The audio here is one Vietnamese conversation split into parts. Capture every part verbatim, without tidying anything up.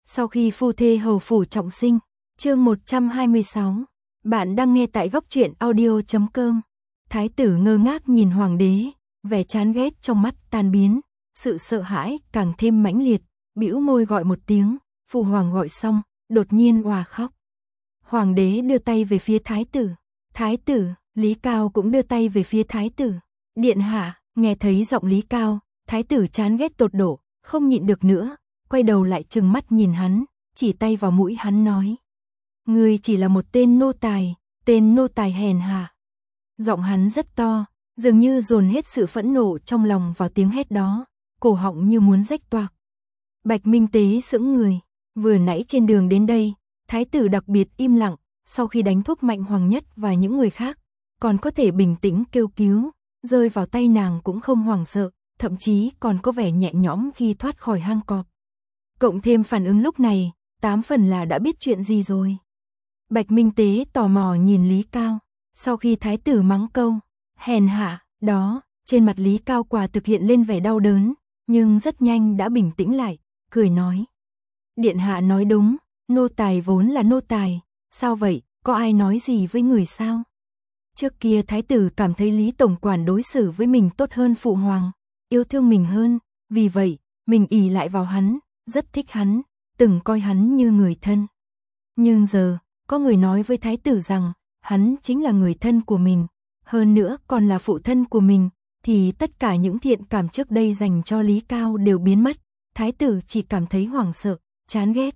Sau khi phu thê hầu phủ trọng sinh, chương một trăm hai mươi sáu, bạn đang nghe tại góc truyện audio chấm com. Thái tử ngơ ngác nhìn hoàng đế, vẻ chán ghét trong mắt tan biến, sự sợ hãi càng thêm mãnh liệt, bĩu môi gọi một tiếng, phụ hoàng gọi xong, đột nhiên òa khóc. Hoàng đế đưa tay về phía thái tử, thái tử, Lý Cao cũng đưa tay về phía thái tử. Điện hạ, nghe thấy giọng Lý Cao, thái tử chán ghét tột độ, không nhịn được nữa, quay đầu lại trừng mắt nhìn hắn, chỉ tay vào mũi hắn nói: "Ngươi chỉ là một tên nô tài, tên nô tài hèn hạ." Giọng hắn rất to, dường như dồn hết sự phẫn nộ trong lòng vào tiếng hét đó, cổ họng như muốn rách toạc. Bạch Minh Tế sững người, vừa nãy trên đường đến đây, thái tử đặc biệt im lặng, sau khi đánh thuốc Mạnh Hoàng Nhất và những người khác, còn có thể bình tĩnh kêu cứu, rơi vào tay nàng cũng không hoảng sợ, thậm chí còn có vẻ nhẹ nhõm khi thoát khỏi hang cọp. Cộng thêm phản ứng lúc này, tám phần là đã biết chuyện gì rồi. Bạch Minh Tế tò mò nhìn Lý Cao, sau khi thái tử mắng câu hèn hạ đó, trên mặt Lý Cao quả thực hiện lên vẻ đau đớn, nhưng rất nhanh đã bình tĩnh lại, cười nói: "Điện hạ nói đúng, nô tài vốn là nô tài, sao vậy, có ai nói gì với người sao?" Trước kia thái tử cảm thấy Lý tổng quản đối xử với mình tốt hơn phụ hoàng, yêu thương mình hơn, vì vậy, mình ỷ lại vào hắn, rất thích hắn, từng coi hắn như người thân. Nhưng giờ, có người nói với thái tử rằng, hắn chính là người thân của mình, hơn nữa còn là phụ thân của mình, thì tất cả những thiện cảm trước đây dành cho Lý Cao đều biến mất, thái tử chỉ cảm thấy hoảng sợ, chán ghét.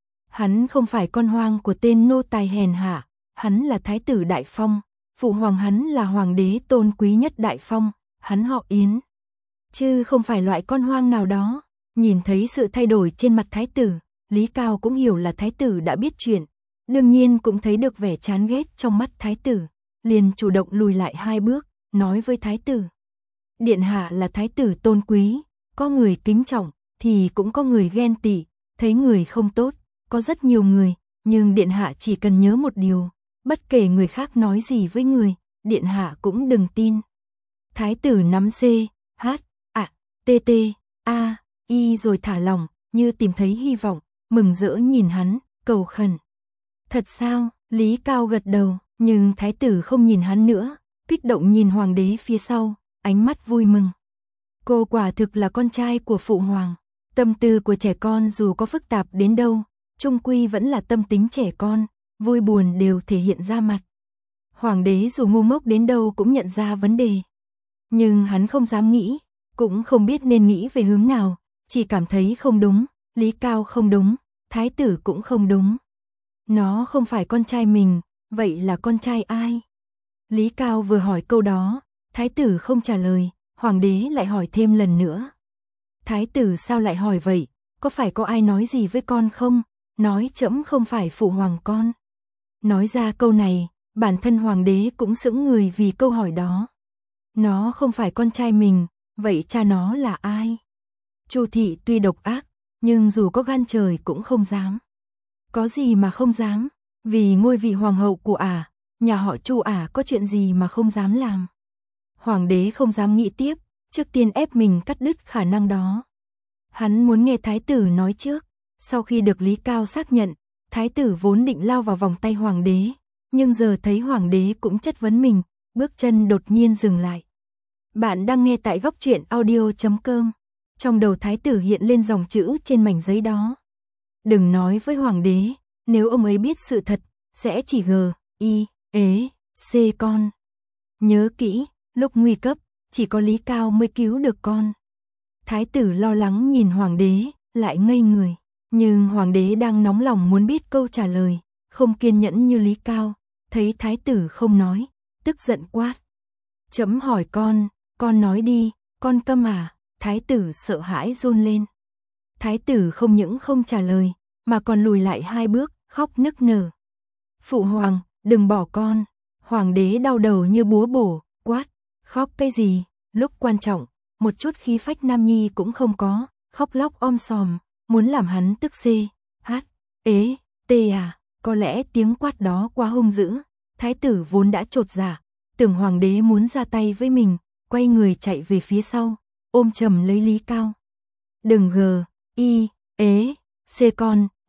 Hắn không phải con hoang của tên nô tài hèn hạ, hắn là thái tử Đại Phong, phụ hoàng hắn là hoàng đế tôn quý nhất Đại Phong, hắn họ Yến, chứ không phải loại con hoang nào đó. Nhìn thấy sự thay đổi trên mặt thái tử, Lý Cao cũng hiểu là thái tử đã biết chuyện, đương nhiên cũng thấy được vẻ chán ghét trong mắt thái tử, liền chủ động lùi lại hai bước, nói với thái tử: "Điện hạ là thái tử tôn quý, có người kính trọng, thì cũng có người ghen tị, thấy người không tốt, có rất nhiều người, nhưng điện hạ chỉ cần nhớ một điều, bất kể người khác nói gì với người, điện hạ cũng đừng tin." Thái tử nắm C, H, A, T, T, A, Y rồi thả lỏng, như tìm thấy hy vọng, mừng rỡ nhìn hắn, cầu khẩn: "Thật sao?" Lý Cao gật đầu, nhưng thái tử không nhìn hắn nữa, kích động nhìn hoàng đế phía sau, ánh mắt vui mừng. Cô quả thực là con trai của phụ hoàng, tâm tư của trẻ con dù có phức tạp đến đâu, chung quy vẫn là tâm tính trẻ con, vui buồn đều thể hiện ra mặt. Hoàng đế dù ngu ngốc đến đâu cũng nhận ra vấn đề, nhưng hắn không dám nghĩ, cũng không biết nên nghĩ về hướng nào, chỉ cảm thấy không đúng, Lý Cao không đúng, thái tử cũng không đúng. Nó không phải con trai mình, vậy là con trai ai? Lý Cao vừa hỏi câu đó, thái tử không trả lời, hoàng đế lại hỏi thêm lần nữa: "Thái tử sao lại hỏi vậy, có phải có ai nói gì với con không? Nói trẫm không phải phụ hoàng con." Nói ra câu này, bản thân hoàng đế cũng sững người vì câu hỏi đó. Nó không phải con trai mình, vậy cha nó là ai? Chu thị tuy độc ác, nhưng dù có gan trời cũng không dám. Có gì mà không dám? Vì ngôi vị hoàng hậu của ả, nhà họ Chu ả có chuyện gì mà không dám làm? Hoàng đế không dám nghĩ tiếp, trước tiên ép mình cắt đứt khả năng đó. Hắn muốn nghe thái tử nói trước, sau khi được Lý Cao xác nhận, thái tử vốn định lao vào vòng tay hoàng đế, nhưng giờ thấy hoàng đế cũng chất vấn mình, bước chân đột nhiên dừng lại. Bạn đang nghe tại góc truyện audio chấm com. Trong đầu thái tử hiện lên dòng chữ trên mảnh giấy đó: "Đừng nói với hoàng đế, nếu ông ấy biết sự thật, sẽ chỉ g, i, ế, c con. Nhớ kỹ, lúc nguy cấp, chỉ có Lý Cao mới cứu được con." Thái tử lo lắng nhìn hoàng đế, lại ngây người, nhưng hoàng đế đang nóng lòng muốn biết câu trả lời, không kiên nhẫn như Lý Cao, thấy thái tử không nói, tức giận quát: "Trẫm hỏi con, con nói đi, con câm à?" Thái tử sợ hãi run lên. Thái tử không những không trả lời, mà còn lùi lại hai bước, khóc nức nở: "Phụ hoàng, đừng bỏ con." Hoàng đế đau đầu như búa bổ, quát: "Khóc cái gì, lúc quan trọng, một chút khí phách nam nhi cũng không có, khóc lóc om sòm, muốn làm hắn tức c, h, ế, t à?" Có lẽ tiếng quát đó quá hung dữ, thái tử vốn đã chột dạ, tưởng hoàng đế muốn ra tay với mình, quay người chạy về phía sau, ôm chầm lấy Lý Cao: "Đừng g, i, ế, c con,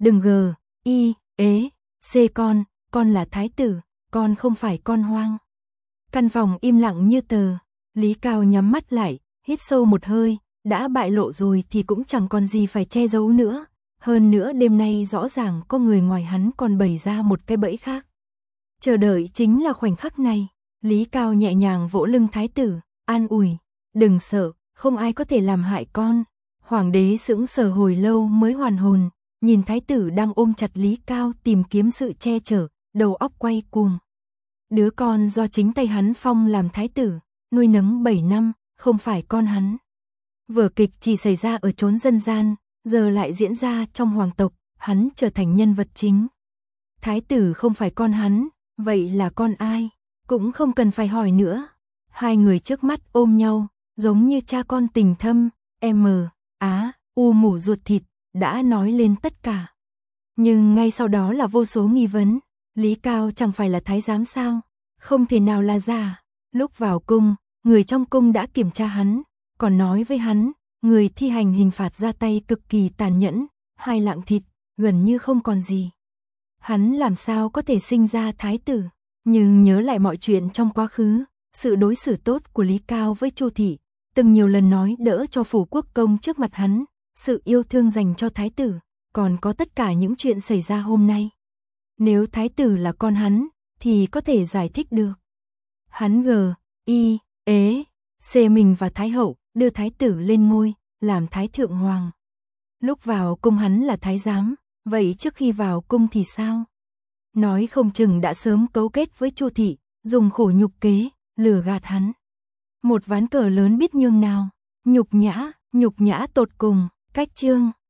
đừng gờ, y, ế, c con, con là thái tử, con không phải con hoang. Căn phòng im lặng như tờ, Lý Cao nhắm mắt lại, hít sâu một hơi, đã bại lộ rồi thì cũng chẳng còn gì phải che giấu nữa. Hơn nữa đêm nay rõ ràng có người ngoài hắn còn bày ra một cái bẫy khác. Chờ đợi chính là khoảnh khắc này. Lý Cao nhẹ nhàng vỗ lưng thái tử, an ủi, đừng sợ, không ai có thể làm hại con. Hoàng đế sững sờ hồi lâu mới hoàn hồn, nhìn thái tử đang ôm chặt Lý Cao tìm kiếm sự che chở, đầu óc quay cuồng. Đứa con do chính tay hắn phong làm thái tử, nuôi nấng bảy năm, không phải con hắn. Vở kịch chỉ xảy ra ở chốn dân gian, giờ lại diễn ra trong hoàng tộc, hắn trở thành nhân vật chính. Thái tử không phải con hắn, vậy là con ai? Cũng không cần phải hỏi nữa. Hai người trước mắt ôm nhau, giống như cha con tình thâm, M, Á, U mủ ruột thịt, đã nói lên tất cả. Nhưng ngay sau đó là vô số nghi vấn. Lý Cao chẳng phải là thái giám sao? Không thể nào là giả. Lúc vào cung, người trong cung đã kiểm tra hắn, còn nói với hắn, người thi hành hình phạt ra tay cực kỳ tàn nhẫn, hai lạng thịt, gần như không còn gì. Hắn làm sao có thể sinh ra thái tử? Nhưng nhớ lại mọi chuyện trong quá khứ, sự đối xử tốt của Lý Cao với Chu thị, từng nhiều lần nói đỡ cho phủ quốc công trước mặt hắn, sự yêu thương dành cho thái tử, còn có tất cả những chuyện xảy ra hôm nay. Nếu thái tử là con hắn, thì có thể giải thích được. Hắn gờ, y, ế, c mình và thái hậu, đưa thái tử lên ngôi, làm thái thượng hoàng. Lúc vào cung hắn là thái giám, vậy trước khi vào cung thì sao? Nói không chừng đã sớm cấu kết với Chu thị, dùng khổ nhục kế, lừa gạt hắn. Một ván cờ lớn biết nhường nào, nhục nhã, nhục nhã tột cùng, cách chương.